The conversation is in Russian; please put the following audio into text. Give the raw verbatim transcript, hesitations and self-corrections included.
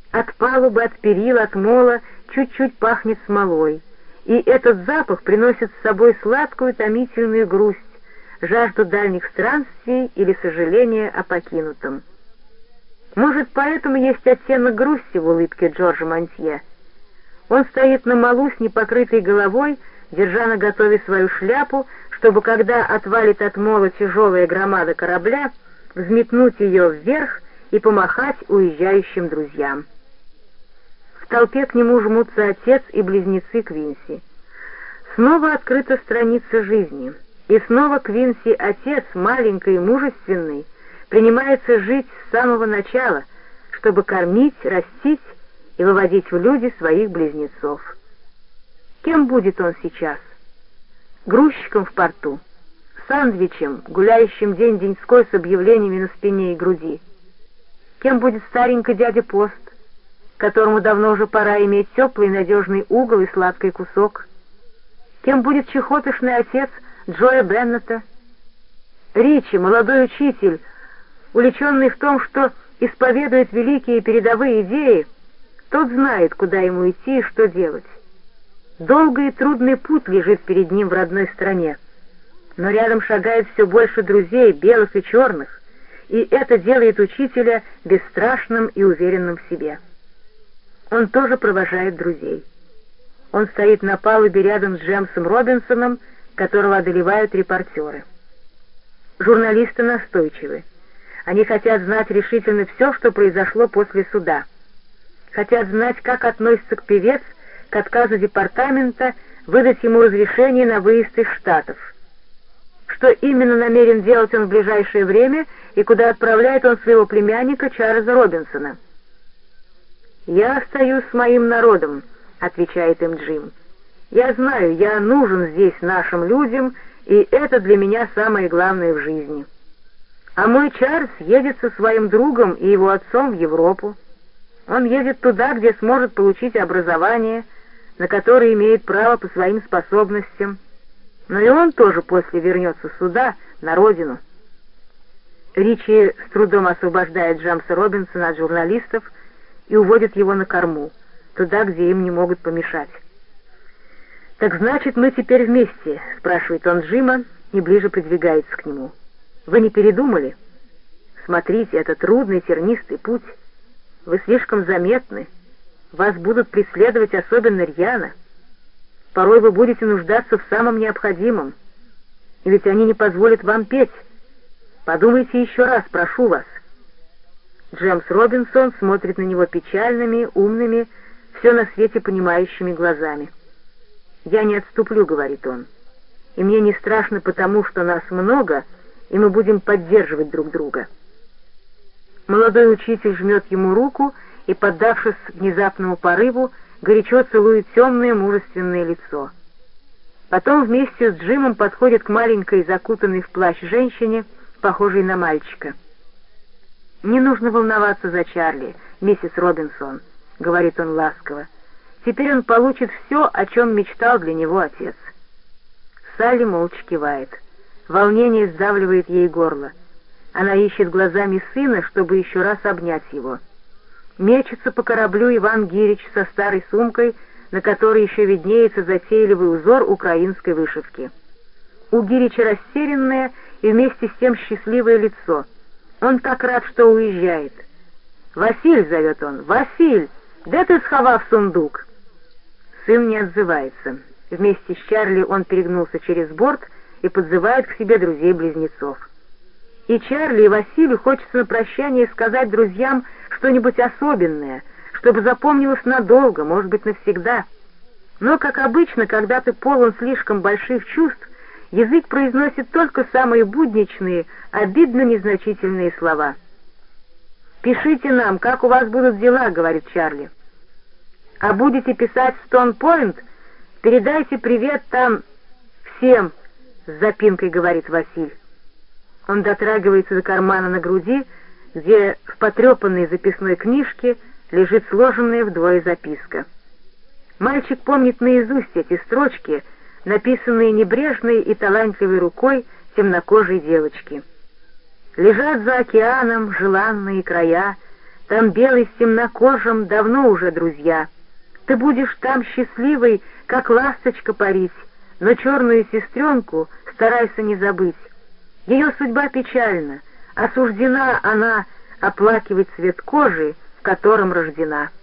От палубы, от перил, от мола чуть-чуть пахнет смолой, и этот запах приносит с собой сладкую томительную грусть, жажду дальних странствий или сожаление о покинутом. Может, поэтому есть оттенок грусти в улыбке Джорджа Монтье. Он стоит на малу с непокрытой головой, держа наготове свою шляпу, чтобы, когда отвалит от мола тяжелая громада корабля, взметнуть ее вверх и помахать уезжающим друзьям. В толпе к нему жмутся отец и близнецы Квинси. Снова открыта страница жизни, и снова Квинси, отец, маленький и мужественный, принимается жить с самого начала, чтобы кормить, растить и выводить в люди своих близнецов. Кем будет он сейчас? Грузчиком в порту, сандвичем, гуляющим день-деньской с объявлениями на спине и груди? Кем будет старенький дядя Пост, которому давно уже пора иметь теплый надежный угол и сладкий кусок? Кем будет чехотошный отец Джоя Беннета? Ричи, молодой учитель, увлеченный в том, что исповедует великие передовые идеи, тот знает, куда ему идти и что делать. Долгий и трудный путь лежит перед ним в родной стране, но рядом шагает все больше друзей, белых и черных, и это делает учителя бесстрашным и уверенным в себе. Он тоже провожает друзей. Он стоит на палубе рядом с Джемсом Робинсоном, которого одолевают репортеры. Журналисты настойчивы. Они хотят знать решительно все, что произошло после суда. Хотят знать, как относится к певец к отказу департамента выдать ему разрешение на выезд из Штатов. Что именно намерен делать он в ближайшее время и куда отправляет он своего племянника Чарльза Робинсона. «Я остаюсь с моим народом», — отвечает им Джим. «Я знаю, я нужен здесь нашим людям, и это для меня самое главное в жизни. А мой Чарльз едет со своим другом и его отцом в Европу. Он едет туда, где сможет получить образование, на которое имеет право по своим способностям. Но и он тоже после вернется сюда, на родину». Ричи с трудом освобождает Джемса Робинсона от журналистов и уводит его на корму, туда, где им не могут помешать. «Так значит, мы теперь вместе?» — спрашивает он Джима и ближе придвигается к нему. «Вы не передумали? Смотрите, это трудный тернистый путь. Вы слишком заметны. Вас будут преследовать особенно рьяно. Порой вы будете нуждаться в самом необходимом. И ведь они не позволят вам петь. Подумайте еще раз, прошу вас». Джемс Робинсон смотрит на него печальными, умными, все на свете понимающими глазами. «Я не отступлю», — говорит он, — «и мне не страшно потому, что нас много, и мы будем поддерживать друг друга». Молодой учитель жмет ему руку и, поддавшись внезапному порыву, горячо целует темное мужественное лицо. Потом вместе с Джимом подходит к маленькой, закутанной в плащ женщине, похожей на мальчика. «Не нужно волноваться за Чарли, миссис Робинсон», — говорит он ласково. «Теперь он получит все, о чем мечтал для него отец». Салли молча кивает. Волнение сдавливает ей горло. Она ищет глазами сына, чтобы еще раз обнять его. Мечется по кораблю Иван Гирич со старой сумкой, на которой еще виднеется затейливый узор украинской вышивки. У Гирича растерянное и вместе с тем счастливое лицо. Он так рад, что уезжает. «Василь!» — зовет он. «Василь! Де ты сховав сундук?» Сын не отзывается. Вместе с Чарли он перегнулся через борт и подзывает к себе друзей-близнецов. И Чарли, и Василию хочется на прощание сказать друзьям что-нибудь особенное, чтобы запомнилось надолго, может быть, навсегда. Но, как обычно, когда ты полон слишком больших чувств, язык произносит только самые будничные, обидно незначительные слова. «Пишите нам, как у вас будут дела», — говорит Чарли. «А будете писать в Стоун-Пойнт, передайте привет там всем», — с запинкой говорит Василь. Он дотрагивается до кармана на груди, где в потрепанной записной книжке лежит сложенная вдвое записка. Мальчик помнит наизусть эти строчки, написанные небрежной и талантливой рукой темнокожей девочки. «Лежат за океаном желанные края, Там белый с темнокожим давно уже друзья. Ты будешь там счастливой, как ласточка парить, но черную сестренку старайся не забыть. Ее судьба печальна, осуждена она оплакивать цвет кожи, в котором рождена.